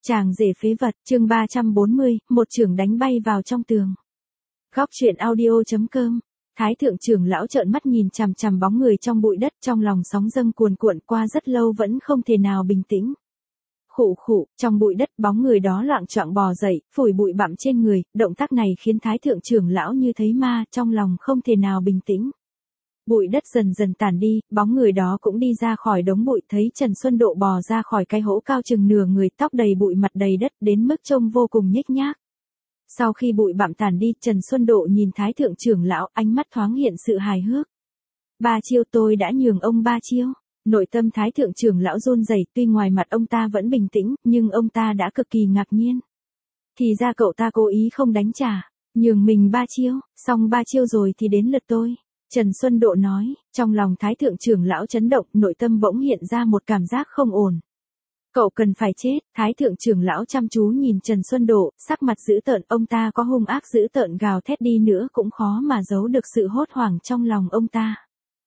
Chàng rể phế vật, chương 340, một chưởng đánh bay vào trong tường. Góc truyện audio.com. Thái thượng trưởng lão trợn mắt nhìn chằm chằm bóng người trong bụi đất, trong lòng sóng dâng cuồn cuộn, qua rất lâu vẫn không thể nào bình tĩnh. Khụ khụ, trong bụi đất bóng người đó loạng choạng bò dậy, phủi bụi bặm trên người, động tác này khiến thái thượng trưởng lão như thấy ma, trong lòng không thể nào bình tĩnh. Bụi đất dần dần tản đi, bóng người đó cũng đi ra khỏi đống bụi, thấy Trần Xuân Độ bò ra khỏi cái hố cao chừng nửa người, tóc đầy bụi, mặt đầy đất, đến mức trông vô cùng nhếch nhác. Sau khi bụi bặm tản đi, Trần Xuân Độ nhìn thái thượng trưởng lão, ánh mắt thoáng hiện sự hài hước. Ba chiêu, tôi đã nhường ông ba chiêu. Nội tâm thái thượng trưởng lão run rẩy, tuy ngoài mặt ông ta vẫn bình tĩnh, nhưng ông ta đã cực kỳ ngạc nhiên. Thì ra cậu ta cố ý không đánh trả, nhường mình ba chiêu, xong ba chiêu rồi thì đến lượt tôi. Trần Xuân Độ nói, trong lòng thái thượng trưởng lão chấn động, nội tâm bỗng hiện ra một cảm giác không ổn. Cậu cần phải chết, thái thượng trưởng lão chăm chú nhìn Trần Xuân Độ, sắc mặt dữ tợn, ông ta có hung ác dữ tợn gào thét đi nữa cũng khó mà giấu được sự hốt hoảng trong lòng ông ta.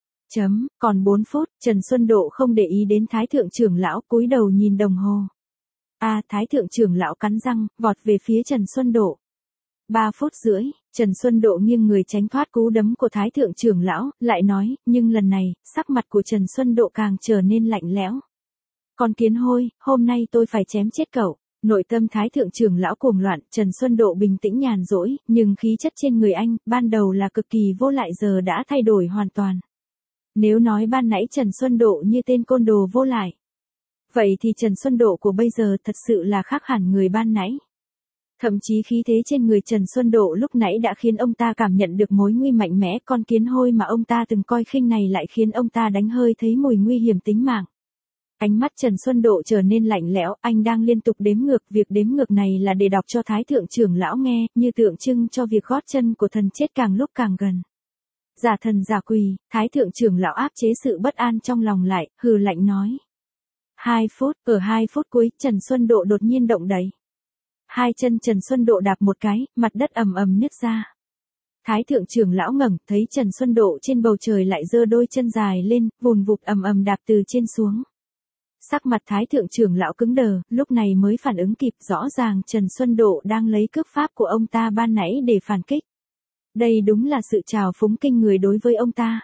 Còn 4 phút, Trần Xuân Độ không để ý đến thái thượng trưởng lão, cúi đầu nhìn đồng hồ. Thái thượng trưởng lão cắn răng, vọt về phía Trần Xuân Độ. 3 phút rưỡi, Trần Xuân Độ nghiêng người tránh thoát cú đấm của thái thượng trưởng lão, lại nói, nhưng lần này, sắc mặt của Trần Xuân Độ càng trở nên lạnh lẽo. Con kiến hôi, hôm nay tôi phải chém chết cậu. Nội tâm thái thượng trưởng lão cuồng loạn, Trần Xuân Độ bình tĩnh nhàn rỗi, nhưng khí chất trên người anh, ban đầu là cực kỳ vô lại giờ đã thay đổi hoàn toàn. Nếu nói ban nãy Trần Xuân Độ như tên côn đồ vô lại, vậy thì Trần Xuân Độ của bây giờ thật sự là khác hẳn người ban nãy. Thậm chí khí thế trên người Trần Xuân Độ lúc nãy đã khiến ông ta cảm nhận được mối nguy mạnh mẽ, con kiến hôi mà ông ta từng coi khinh này lại khiến ông ta đánh hơi thấy mùi nguy hiểm tính mạng. Ánh mắt Trần Xuân Độ trở nên lạnh lẽo, anh đang liên tục đếm ngược, việc đếm ngược này là để đọc cho thái thượng trưởng lão nghe, như tượng trưng cho việc gót chân của thần chết càng lúc càng gần. Giả thần giả quỷ, thái thượng trưởng lão áp chế sự bất an trong lòng lại, hừ lạnh nói. 2 phút, ở 2 phút cuối, Trần Xuân Độ đột nhiên động đậy. Hai chân Trần Xuân Độ đạp một cái, mặt đất ầm ầm nứt ra. Thái thượng trưởng lão ngẩng, thấy Trần Xuân Độ trên bầu trời lại giơ đôi chân dài lên, vùn vụt ầm ầm đạp từ trên xuống. Sắc mặt thái thượng trưởng lão cứng đờ, lúc này mới phản ứng kịp, rõ ràng Trần Xuân Độ đang lấy cước pháp của ông ta ban nãy để phản kích. Đây đúng là sự trào phúng kinh người đối với ông ta.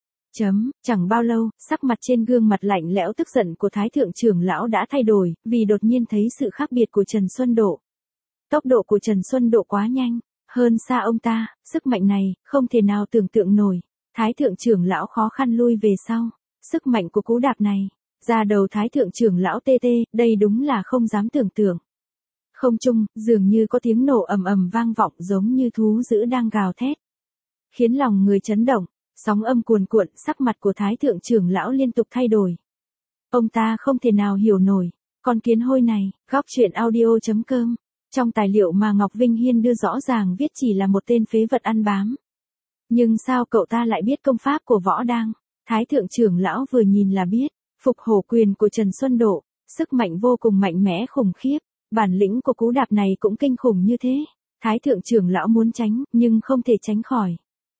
Chẳng bao lâu, sắc mặt trên gương mặt lạnh lẽo tức giận của thái thượng trưởng lão đã thay đổi, vì đột nhiên thấy sự khác biệt của Trần Xuân Độ. Tốc độ của Trần Xuân Độ quá nhanh, hơn xa ông ta, sức mạnh này, không thể nào tưởng tượng nổi. Thái thượng trưởng lão khó khăn lui về sau. Sức mạnh của cú đạp này, ra đầu thái thượng trưởng lão tê tê, đây đúng là không dám tưởng tượng. Không trung, dường như có tiếng nổ ầm ầm vang vọng giống như thú dữ đang gào thét. Khiến lòng người chấn động, sóng âm cuồn cuộn, sắc mặt của thái thượng trưởng lão liên tục thay đổi. Ông ta không thể nào hiểu nổi, con kiến hôi này, góc truyện audio.com. Trong tài liệu mà Ngọc Vinh Hiên đưa rõ ràng viết chỉ là một tên phế vật ăn bám. Nhưng sao cậu ta lại biết công pháp của võ đang? Thái thượng trưởng lão vừa nhìn là biết, phục hổ quyền của Trần Xuân Độ, sức mạnh vô cùng mạnh mẽ khủng khiếp, bản lĩnh của cú đạp này cũng kinh khủng như thế. Thái thượng trưởng lão muốn tránh, nhưng không thể tránh khỏi.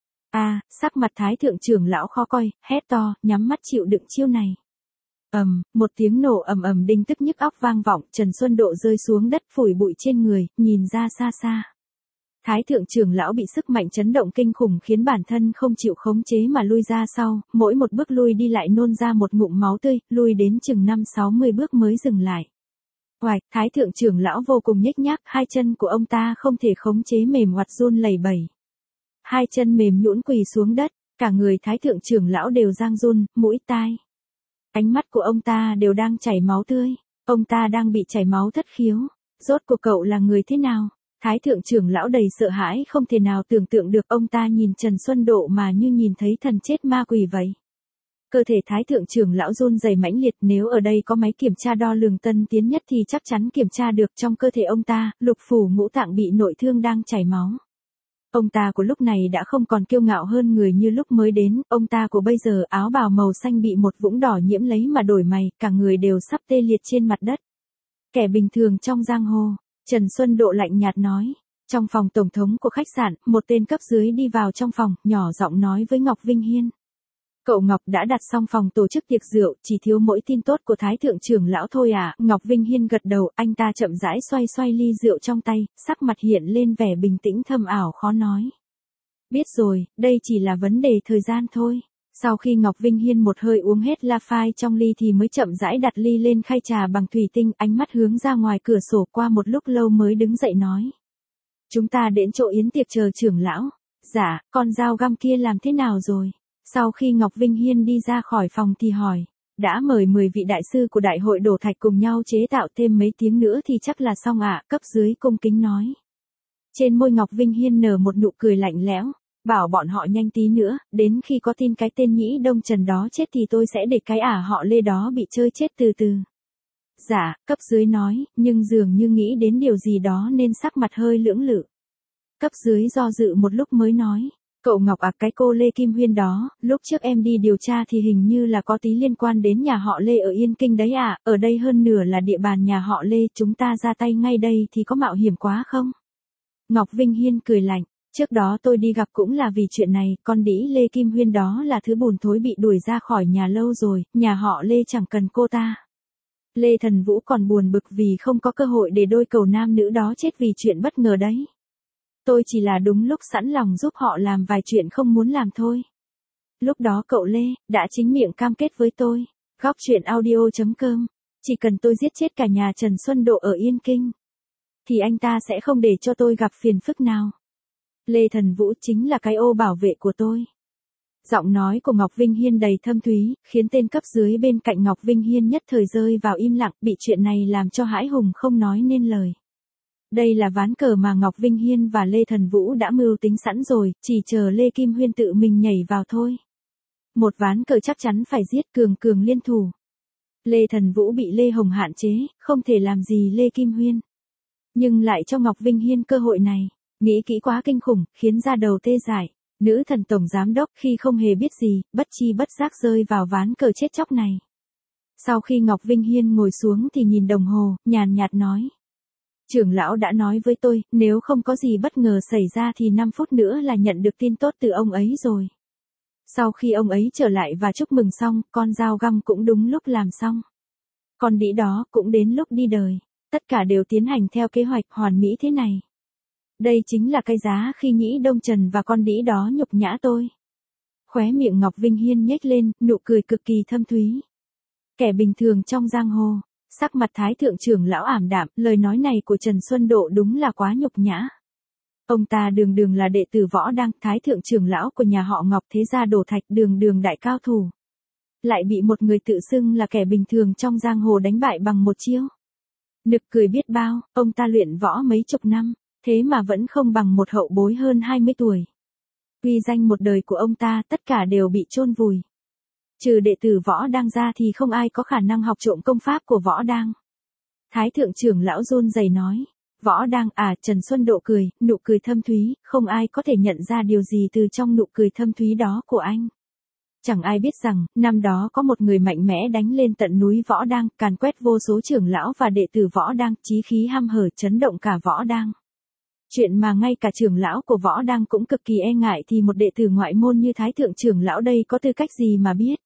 Sắc mặt thái thượng trưởng lão khó coi, hét to, nhắm mắt chịu đựng chiêu này. Một tiếng nổ ầm ầm đinh tức nhức óc vang vọng, Trần Xuân Độ rơi xuống đất phủi bụi trên người, nhìn ra xa xa. Thái thượng trưởng lão bị sức mạnh chấn động kinh khủng khiến bản thân không chịu khống chế mà lui ra sau, mỗi một bước lui đi lại nôn ra một ngụm máu tươi, lui đến chừng 5-60 bước mới dừng lại. Oạch, thái thượng trưởng lão vô cùng nhếch nhác, hai chân của ông ta không thể khống chế mềm oặt run lẩy bẩy. Hai chân mềm nhũn quỳ xuống đất, cả người thái thượng trưởng lão đều rang run, mũi tai. Ánh mắt của ông ta đều đang chảy máu tươi, ông ta đang bị chảy máu thất khiếu. Rốt cuộc cậu là người thế nào? Thái thượng trưởng lão đầy sợ hãi không thể nào tưởng tượng được, ông ta nhìn Trần Xuân Độ mà như nhìn thấy thần chết ma quỷ vậy. Cơ thể thái thượng trưởng lão run rẩy mãnh liệt, nếu ở đây có máy kiểm tra đo lường tân tiến nhất thì chắc chắn kiểm tra được trong cơ thể ông ta, lục phủ ngũ tạng bị nội thương đang chảy máu. Ông ta của lúc này đã không còn kiêu ngạo hơn người như lúc mới đến, ông ta của bây giờ áo bào màu xanh bị một vũng đỏ nhiễm lấy mà đổi mày, cả người đều sắp tê liệt trên mặt đất. Kẻ bình thường trong giang hồ, Trần Xuân Độ lạnh nhạt nói. Trong phòng tổng thống của khách sạn, một tên cấp dưới đi vào trong phòng, nhỏ giọng nói với Ngọc Vinh Hiên. Cậu Ngọc đã đặt xong phòng tổ chức tiệc rượu, chỉ thiếu mỗi tin tốt của Thái thượng trưởng lão thôi à. Ngọc Vinh Hiên gật đầu, anh ta chậm rãi xoay xoay ly rượu trong tay, sắc mặt hiện lên vẻ bình tĩnh thâm ảo khó nói. Biết rồi, đây chỉ là vấn đề thời gian thôi. Sau khi Ngọc Vinh Hiên một hơi uống hết la phai trong ly thì mới chậm rãi đặt ly lên khay trà bằng thủy tinh, ánh mắt hướng ra ngoài cửa sổ, qua một lúc lâu mới đứng dậy nói. Chúng ta đến chỗ yến tiệc chờ trưởng lão. Dạ, con dao găm kia làm thế nào rồi? Sau khi Ngọc Vinh Hiên đi ra khỏi phòng thì hỏi. Đã mời 10 vị đại sư của đại hội đổ thạch cùng nhau chế tạo, thêm mấy tiếng nữa thì chắc là xong ạ. Cấp dưới cung kính nói. Trên môi Ngọc Vinh Hiên nở một nụ cười lạnh lẽo. Bảo bọn họ nhanh tí nữa, đến khi có tin cái tên Nhĩ Đông Trần đó chết thì tôi sẽ để cái họ Lê đó bị chơi chết từ từ. Dạ, cấp dưới nói, nhưng dường như nghĩ đến điều gì đó nên sắc mặt hơi lưỡng lự. Cấp dưới do dự một lúc mới nói. Cậu Ngọc à, cái cô Lê Kim Huyên đó, lúc trước em đi điều tra thì hình như là có tí liên quan đến nhà họ Lê ở Yên Kinh đấy à, ở đây hơn nửa là địa bàn nhà họ Lê, chúng ta ra tay ngay đây thì có mạo hiểm quá không? Ngọc Vinh Hiên cười lạnh. Trước đó tôi đi gặp cũng là vì chuyện này, con đĩ Lê Kim Huyên đó là thứ bùn thối bị đuổi ra khỏi nhà lâu rồi, nhà họ Lê chẳng cần cô ta. Lê Thần Vũ còn buồn bực vì không có cơ hội để đôi cầu nam nữ đó chết vì chuyện bất ngờ đấy. Tôi chỉ là đúng lúc sẵn lòng giúp họ làm vài chuyện không muốn làm thôi. Lúc đó cậu Lê đã chính miệng cam kết với tôi. Góc truyện audio.com. Chỉ cần tôi giết chết cả nhà Trần Xuân Độ ở Yên Kinh, thì anh ta sẽ không để cho tôi gặp phiền phức nào. Lê Thần Vũ chính là cái ô bảo vệ của tôi. Giọng nói của Ngọc Vinh Hiên đầy thâm thúy, khiến tên cấp dưới bên cạnh Ngọc Vinh Hiên nhất thời rơi vào im lặng, bị chuyện này làm cho hãi hùng không nói nên lời. Đây là ván cờ mà Ngọc Vinh Hiên và Lê Thần Vũ đã mưu tính sẵn rồi, chỉ chờ Lê Kim Huyên tự mình nhảy vào thôi. Một ván cờ chắc chắn phải giết cường cường liên thủ. Lê Thần Vũ bị Lê Hồng hạn chế, không thể làm gì Lê Kim Huyên. Nhưng lại cho Ngọc Vinh Hiên cơ hội này. Nghĩ kỹ quá kinh khủng, khiến da đầu tê dại. Nữ thần tổng giám đốc khi không hề biết gì, bất chi bất giác rơi vào ván cờ chết chóc này. Sau khi Ngọc Vinh Hiên ngồi xuống thì nhìn đồng hồ, nhàn nhạt nói. Trưởng lão đã nói với tôi, nếu không có gì bất ngờ xảy ra thì 5 phút nữa là nhận được tin tốt từ ông ấy rồi. Sau khi ông ấy trở lại và chúc mừng xong, con dao găm cũng đúng lúc làm xong. Con đĩ đó cũng đến lúc đi đời. Tất cả đều tiến hành theo kế hoạch hoàn mỹ thế này. Đây chính là cái giá khi Nhĩ Đông Trần và con đĩ đó nhục nhã tôi. Khóe miệng Ngọc Vinh Hiên nhếch lên, nụ cười cực kỳ thâm thúy. Kẻ bình thường trong giang hồ, sắc mặt Thái thượng trưởng lão ảm đạm, lời nói này của Trần Xuân Độ đúng là quá nhục nhã. Ông ta đường đường là đệ tử Võ Đăng, Thái thượng trưởng lão của nhà họ Ngọc thế gia đổ thạch, đường đường đại cao thủ. Lại bị một người tự xưng là kẻ bình thường trong giang hồ đánh bại bằng một chiêu. Nực cười biết bao, ông ta luyện võ mấy chục năm. Thế mà vẫn không bằng một hậu bối hơn 20 tuổi. Uy danh một đời của ông ta tất cả đều bị chôn vùi. Trừ đệ tử Võ Đăng ra thì không ai có khả năng học trộm công pháp của Võ Đăng. Thái thượng trưởng lão run rẩy nói. Võ Đăng à, Trần Xuân Độ cười, nụ cười thâm thúy, không ai có thể nhận ra điều gì từ trong nụ cười thâm thúy đó của anh. Chẳng ai biết rằng, năm đó có một người mạnh mẽ đánh lên tận núi Võ Đăng, càn quét vô số trưởng lão và đệ tử Võ Đăng, chí khí hăm hở chấn động cả Võ Đăng. Chuyện mà ngay cả trưởng lão của Võ Đăng cũng cực kỳ e ngại thì một đệ tử ngoại môn như Thái thượng trưởng lão đây có tư cách gì mà biết.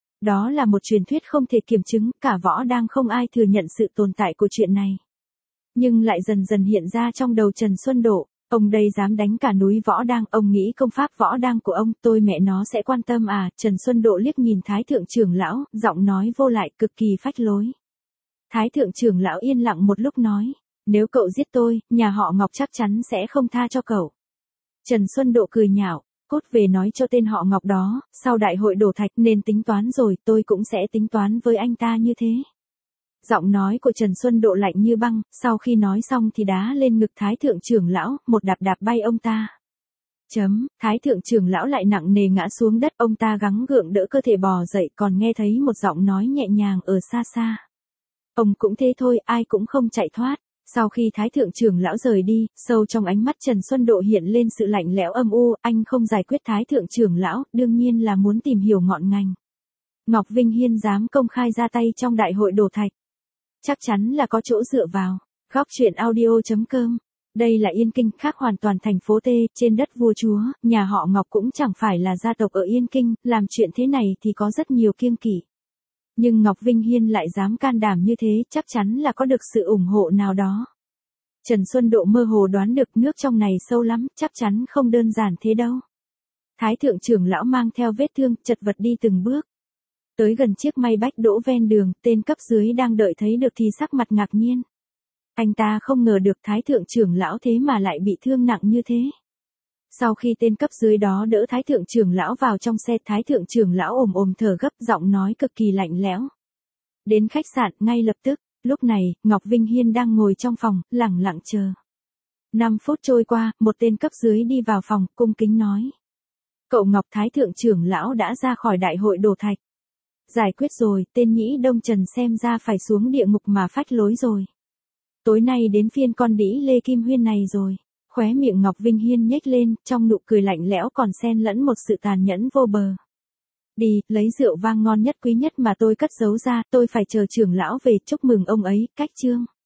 Đó là một truyền thuyết không thể kiểm chứng, cả Võ Đăng không ai thừa nhận sự tồn tại của chuyện này. Nhưng lại dần dần hiện ra trong đầu Trần Xuân Độ, ông đây dám đánh cả núi Võ Đăng, ông nghĩ công pháp Võ Đăng của ông, tôi mẹ nó sẽ quan tâm à, Trần Xuân Độ liếc nhìn Thái thượng trưởng lão, giọng nói vô lại cực kỳ phách lối. Thái thượng trưởng lão yên lặng một lúc nói. Nếu cậu giết tôi, nhà họ Ngọc chắc chắn sẽ không tha cho cậu. Trần Xuân Độ cười nhạo, cốt về nói cho tên họ Ngọc đó, sau đại hội đổ thạch nên tính toán rồi, tôi cũng sẽ tính toán với anh ta như thế. Giọng nói của Trần Xuân Độ lạnh như băng, sau khi nói xong thì đá lên ngực Thái thượng trưởng lão, một đạp đạp bay ông ta. Thái thượng trưởng lão lại nặng nề ngã xuống đất, ông ta gắng gượng đỡ cơ thể bò dậy, còn nghe thấy một giọng nói nhẹ nhàng ở xa xa. Ông cũng thế thôi, ai cũng không chạy thoát. Sau khi Thái thượng trưởng lão rời đi, sâu trong ánh mắt Trần Xuân Độ hiện lên sự lạnh lẽo âm u, anh không giải quyết Thái thượng trưởng lão, đương nhiên là muốn tìm hiểu ngọn ngành. Ngọc Vinh Hiên dám công khai ra tay trong đại hội đổ thạch. Chắc chắn là có chỗ dựa vào. Góc truyện audio.com Đây là Yên Kinh, khác hoàn toàn thành phố T, trên đất vua chúa, nhà họ Ngọc cũng chẳng phải là gia tộc ở Yên Kinh, làm chuyện thế này thì có rất nhiều kiêng kỵ. Nhưng Ngọc Vinh Hiên lại dám can đảm như thế, chắc chắn là có được sự ủng hộ nào đó. Trần Xuân Độ mơ hồ đoán được nước trong này sâu lắm, chắc chắn không đơn giản thế đâu. Thái thượng trưởng lão mang theo vết thương, chật vật đi từng bước. Tới gần chiếc may bách đỗ ven đường, tên cấp dưới đang đợi thấy được thì sắc mặt ngạc nhiên. Anh ta không ngờ được thái thượng trưởng lão thế mà lại bị thương nặng như thế. Sau khi tên cấp dưới đó đỡ thái thượng trưởng lão vào trong xe, thái thượng trưởng lão ồm thở gấp, giọng nói cực kỳ lạnh lẽo. Đến khách sạn ngay lập tức. Lúc này, Ngọc Vinh Hiên đang ngồi trong phòng, lẳng lặng chờ. 5 phút trôi qua, một tên cấp dưới đi vào phòng, cung kính nói. Cậu Ngọc, thái thượng trưởng lão đã ra khỏi đại hội đồ thạch. Giải quyết rồi, tên nhĩ Đông Trần xem ra phải xuống địa ngục mà phách lối rồi. Tối nay đến phiên con đĩ Lê Kim Huyên này rồi. Khóe miệng Ngọc Vinh Hiên nhếch lên, trong nụ cười lạnh lẽo còn xen lẫn một sự tàn nhẫn vô bờ. Đi, lấy rượu vang ngon nhất quý nhất mà tôi cất giấu ra, tôi phải chờ trưởng lão về chúc mừng ông ấy, cách chương.